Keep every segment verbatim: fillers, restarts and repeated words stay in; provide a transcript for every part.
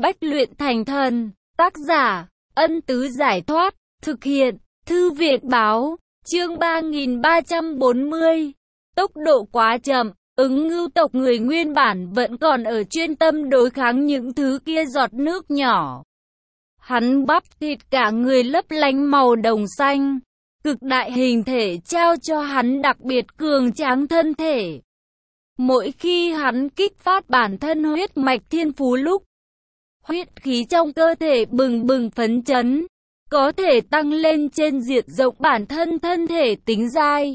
Bách luyện thành thần. Tác giả, Ân Tứ Giải Thoát. Thực hiện, Thư viện báo. Chương ba nghìn ba trăm bốn mươi. Tốc độ quá chậm. Ứng ngưu tộc người nguyên bản vẫn còn ở chuyên tâm đối kháng những thứ kia giọt nước nhỏ. Hắn bắp thịt cả người lấp lánh màu đồng xanh. Cực đại hình thể trao cho hắn đặc biệt cường tráng thân thể. Mỗi khi hắn kích phát bản thân huyết mạch thiên phú lúc, huyết khí trong cơ thể bừng bừng phấn chấn, có thể tăng lên trên diện rộng bản thân thân thể tính dai.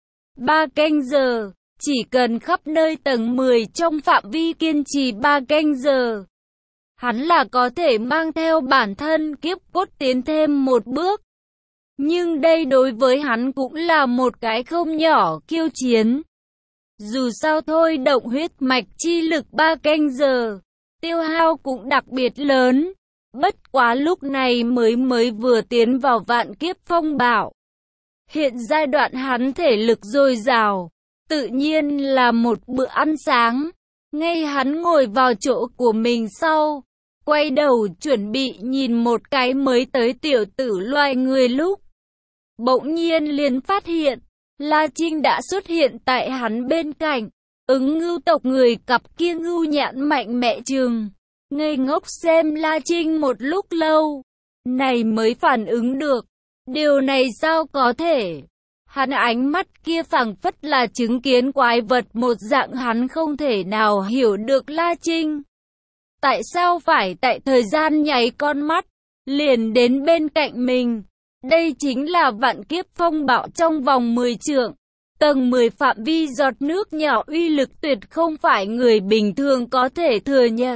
Ba canh giờ, chỉ cần khắp nơi tầng mười trong phạm vi kiên trì ba canh giờ, hắn là có thể mang theo bản thân kiếp cốt tiến thêm một bước. Nhưng đây đối với hắn cũng là một cái không nhỏ khiêu chiến. Dù sao thôi động huyết mạch chi lực ba canh giờ, tiêu hao cũng đặc biệt lớn. Bất quá lúc này mới mới vừa tiến vào vạn kiếp phong bạo. Hiện giai đoạn hắn thể lực dồi dào, tự nhiên là một bữa ăn sáng. Ngay hắn ngồi vào chỗ của mình sau, quay đầu chuẩn bị nhìn một cái mới tới tiểu tử loài người lúc, bỗng nhiên liền phát hiện, La Trinh đã xuất hiện tại hắn bên cạnh. Ứng ngưu tộc người cặp kia ngưu nhãn mạnh mẽ trừng, ngây ngốc xem La Trinh một lúc lâu, này mới phản ứng được, điều này sao có thể. Hắn ánh mắt kia phảng phất là chứng kiến quái vật một dạng, hắn không thể nào hiểu được La Trinh tại sao phải tại thời gian nháy con mắt liền đến bên cạnh mình. Đây chính là vạn kiếp phong bạo trong vòng mười trượng, tầng mười phạm vi giọt nước nhỏ, uy lực tuyệt không phải người bình thường có thể thừa nhận.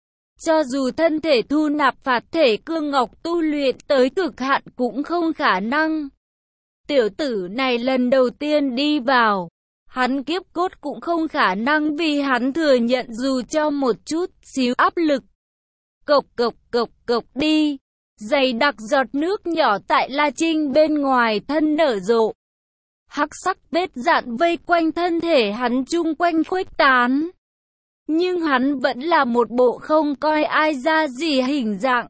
Cho dù thân thể thu nạp phạt thể cương ngọc tu luyện tới cực hạn cũng không khả năng. Tiểu tử này lần đầu tiên đi vào, hắn kiếp cốt cũng không khả năng vì hắn thừa nhận dù cho một chút xíu áp lực. Cộc cộc cộc cộc đi. Dày đặc giọt nước nhỏ tại La Trinh bên ngoài thân nở rộ. Hắc sắc vết dạn vây quanh thân thể hắn chung quanh khuếch tán. Nhưng hắn vẫn là một bộ không coi ai ra gì hình dạng.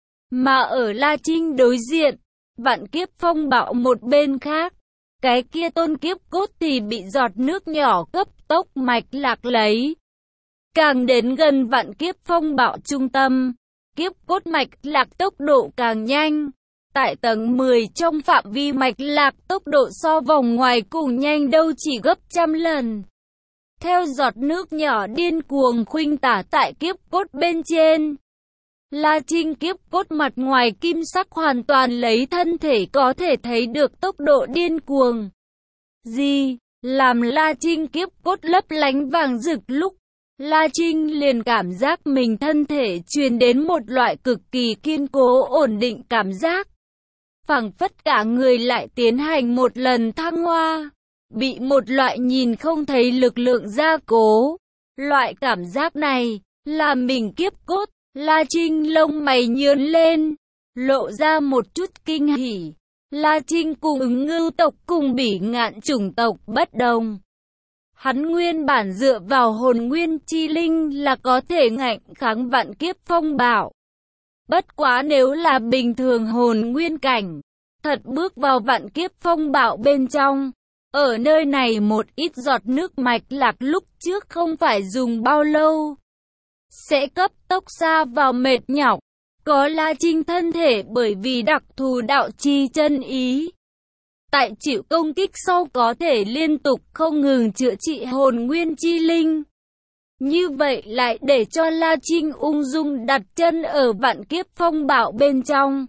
Mà ở La Trinh đối diện, vạn kiếp phong bạo một bên khác, cái kia tôn kiếp cốt thì bị giọt nước nhỏ cấp tốc mạch lạc lấy. Càng đến gần vạn kiếp phong bạo trung tâm, kiếp cốt mạch lạc tốc độ càng nhanh. Tại tầng mười trong phạm vi mạch lạc tốc độ so vòng ngoài cùng nhanh đâu chỉ gấp trăm lần. Theo giọt nước nhỏ điên cuồng khuynh tả tại kiếp cốt bên trên, La Trinh kiếp cốt mặt ngoài kim sắc hoàn toàn lấy thân thể có thể thấy được tốc độ điên cuồng. Gì? Làm La Trinh kiếp cốt lấp lánh vàng rực lúc, La Trinh liền cảm giác mình thân thể truyền đến một loại cực kỳ kiên cố ổn định cảm giác. Phảng phất cả người lại tiến hành một lần thăng hoa, bị một loại nhìn không thấy lực lượng gia cố. Loại cảm giác này, là mình kiếp cốt. La Trinh lông mày nhướng lên, lộ ra một chút kinh hỉ. La Trinh cùng ứng ngưu tộc cùng bỉ ngạn chủng tộc bất đồng. Hắn nguyên bản dựa vào hồn nguyên chi linh là có thể ngạnh kháng vạn kiếp phong bạo. Bất quá nếu là bình thường hồn nguyên cảnh, thật bước vào vạn kiếp phong bạo bên trong, ở nơi này một ít giọt nước mạch lạc lúc trước không phải dùng bao lâu, sẽ cấp tốc xa vào mệt nhọc. Có La Trinh thân thể bởi vì đặc thù đạo chi chân ý, tại chịu công kích sau có thể liên tục không ngừng chữa trị hồn nguyên chi linh. Như vậy lại để cho La Trinh ung dung đặt chân ở vạn kiếp phong bạo bên trong.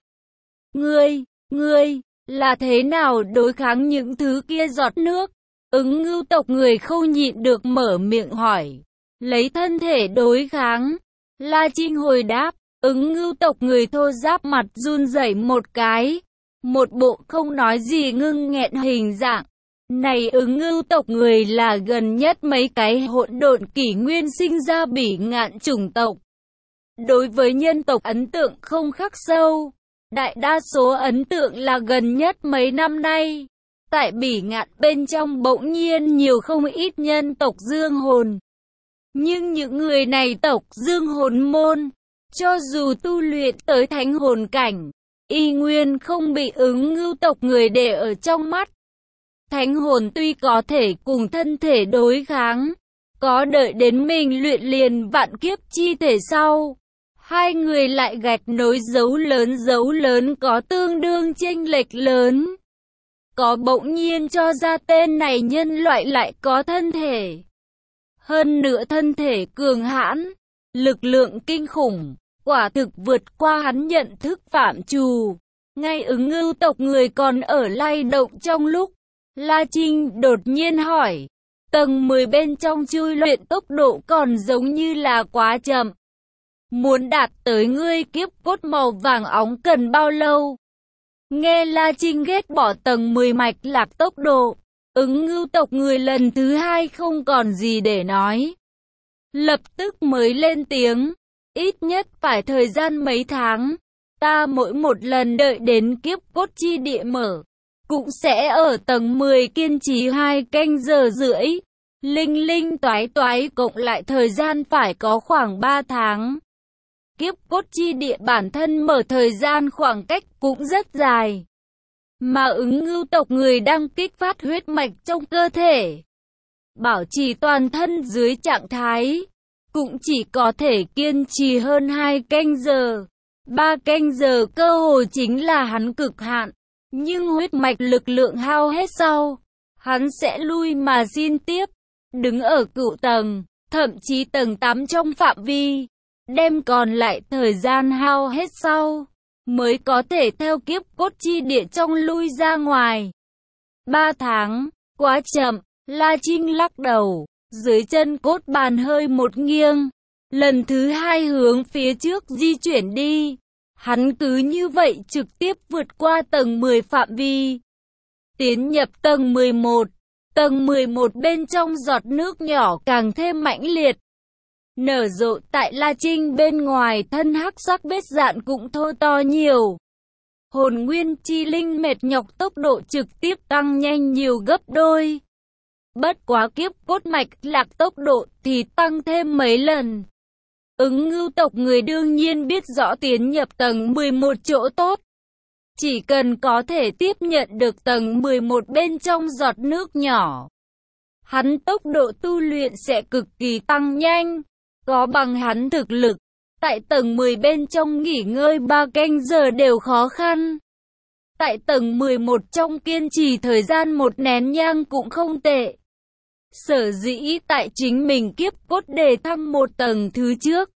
Ngươi, ngươi, là thế nào đối kháng những thứ kia giọt nước? Ứng ngưu tộc người không nhịn được mở miệng hỏi. Lấy thân thể đối kháng. La Trinh hồi đáp. Ứng ngưu tộc người thô ráp mặt run rẩy một cái. Một bộ không nói gì ngưng nghẹn hình dạng. Này ứng ngưu tộc người là gần nhất mấy cái hỗn độn kỷ nguyên sinh ra bỉ ngạn chủng tộc. Đối với nhân tộc ấn tượng không khắc sâu. Đại đa số ấn tượng là gần nhất mấy năm nay. Tại bỉ ngạn bên trong bỗng nhiên nhiều không ít nhân tộc dương hồn. Nhưng những người này tộc dương hồn môn, Cho dù tu luyện tới thánh hồn cảnh, y nguyên không bị ứng ngưu tộc người để ở trong mắt. Thánh hồn tuy có thể cùng thân thể đối kháng, có đợi đến mình luyện liền vạn kiếp chi thể sau, hai người lại gạch nối dấu lớn dấu lớn có tương đương chênh lệch lớn. Có bỗng nhiên cho ra tên này nhân loại lại có thân thể. Hơn nữa thân thể cường hãn, lực lượng kinh khủng, quả thực vượt qua hắn nhận thức phạm trù. Ngay ứng ngưu tộc người còn ở lay động trong lúc, La Trinh đột nhiên hỏi, tầng mười bên trong chui luyện tốc độ còn giống như là quá chậm. Muốn đạt tới ngươi kiếp cốt màu vàng óng cần bao lâu? Nghe La Trinh ghét bỏ tầng mười mạch lạc tốc độ, ứng ngưu tộc người lần thứ hai không còn gì để nói. Lập tức mới lên tiếng, ít nhất phải thời gian mấy tháng, ta mỗi một lần đợi đến kiếp cốt chi địa mở, cũng sẽ ở tầng mười kiên trì hai canh giờ rưỡi. Linh linh toái toái cộng lại thời gian phải có khoảng ba tháng. Kiếp cốt chi địa bản thân mở thời gian khoảng cách cũng rất dài. Mà ứng ngưu tộc người đang kích phát huyết mạch trong cơ thể, bảo trì toàn thân dưới trạng thái, cũng chỉ có thể kiên trì hơn hai canh giờ. Ba canh giờ cơ hồ chính là hắn cực hạn. Nhưng huyết mạch lực lượng hao hết sau, hắn sẽ lui mà xin tiếp. Đứng ở cựu tầng, thậm chí tầng tám trong phạm vi, đem còn lại thời gian hao hết sau, mới có thể theo kiếp cốt chi địa trong lui ra ngoài. Ba tháng, quá chậm, La Trinh lắc đầu, dưới chân cốt bàn hơi một nghiêng, lần thứ hai hướng phía trước di chuyển đi. Hắn cứ như vậy trực tiếp vượt qua tầng mười phạm vi, tiến nhập tầng mười một. Tầng mười một bên trong giọt nước nhỏ càng thêm mãnh liệt, nở rộ tại La Trinh bên ngoài thân hắc sắc vết dạn cũng thô to nhiều. Hồn nguyên chi linh mệt nhọc tốc độ trực tiếp tăng nhanh nhiều gấp đôi. Bất quá kiếp cốt mạch lạc tốc độ thì tăng thêm mấy lần. Ứng ngưu tộc người đương nhiên biết rõ tiến nhập tầng mười một chỗ tốt. Chỉ cần có thể tiếp nhận được tầng mười một bên trong giọt nước nhỏ, hắn tốc độ tu luyện sẽ cực kỳ tăng nhanh. Có bằng hắn thực lực, tại tầng mười bên trong nghỉ ngơi ba canh giờ đều khó khăn. Tại tầng mười một trong kiên trì thời gian một nén nhang cũng không tệ. Sở dĩ tại chính mình kiếp cốt đề thăng một tầng thứ trước,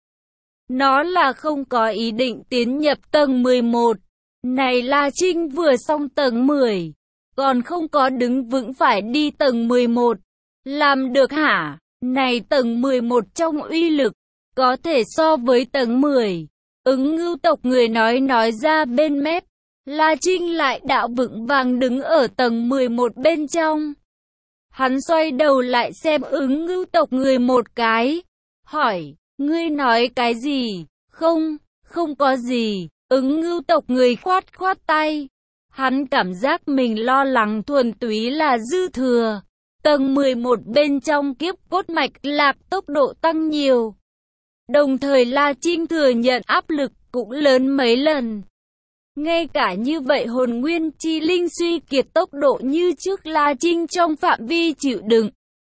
nó là không có ý định tiến nhập tầng mười một. Này La Trinh vừa xong tầng mười, còn không có đứng vững phải đi tầng mười một. Làm được hả? Này tầng mười một trong uy lực, có thể so với tầng mười. Ứng ngưu tộc người nói nói ra bên mép. La Trinh lại đạo vững vàng đứng ở tầng mười một bên trong. Hắn xoay đầu lại xem ứng ngưu tộc người một cái. Hỏi, ngươi nói cái gì? Không, không có gì. Ứng ngưu tộc người khoát khoát tay. Hắn cảm giác mình lo lắng thuần túy là dư thừa. Tầng mười một bên trong kiếp cốt mạch lạc tốc độ tăng nhiều. Đồng thời La Trinh thừa nhận áp lực cũng lớn mấy lần. Ngay cả như vậy hồn nguyên chi linh suy kiệt tốc độ như trước La Trinh trong phạm vi chịu đựng.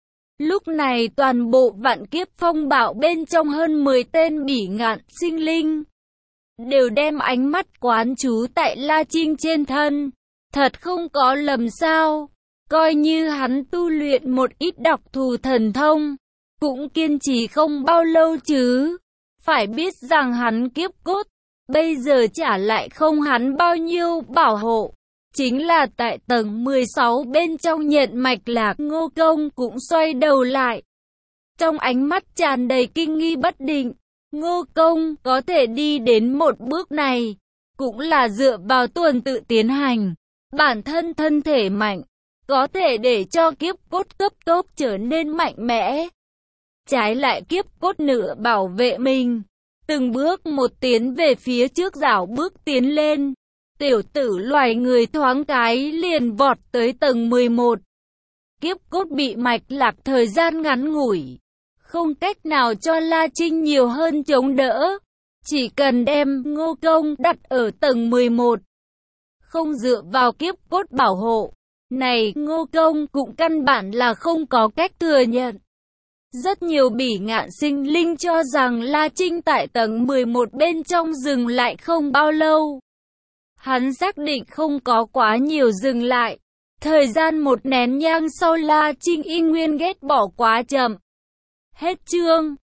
Lúc này toàn bộ vạn kiếp phong bạo bên trong hơn mười tên bỉ ngạn sinh linh đều đem ánh mắt quán chú tại La Trinh trên thân. Thật không có lầm sao? Coi như hắn tu luyện một ít đặc thù thần thông, cũng kiên trì không bao lâu chứ. Phải biết rằng hắn kiếp cốt, bây giờ trả lại không hắn bao nhiêu bảo hộ. Chính là tại tầng mười sáu bên trong nhận mạch lạc Ngô Công cũng xoay đầu lại. Trong ánh mắt tràn đầy kinh nghi bất định, Ngô Công có thể đi đến một bước này, cũng là dựa vào tuần tự tiến hành. Bản thân thân thể mạnh, có thể để cho kiếp cốt cấp tốc trở nên mạnh mẽ. Trái lại kiếp cốt nửa bảo vệ mình, từng bước một tiến về phía trước rảo bước tiến lên. Tiểu tử loài người thoáng cái liền vọt tới tầng mười một. Kiếp cốt bị mạch lạc thời gian ngắn ngủi, không cách nào cho La Trinh nhiều hơn chống đỡ. Chỉ cần đem Ngô Công đặt ở tầng mười một, không dựa vào kiếp cốt bảo hộ này, Ngô Công cũng căn bản là không có cách thừa nhận. Rất nhiều bỉ ngạn sinh linh cho rằng La Trinh tại tầng mười một bên trong dừng lại không bao lâu. Hắn xác định không có quá nhiều dừng lại. Thời gian một nén nhang sau La Trinh y nguyên ghét bỏ quá chậm. Hết chương.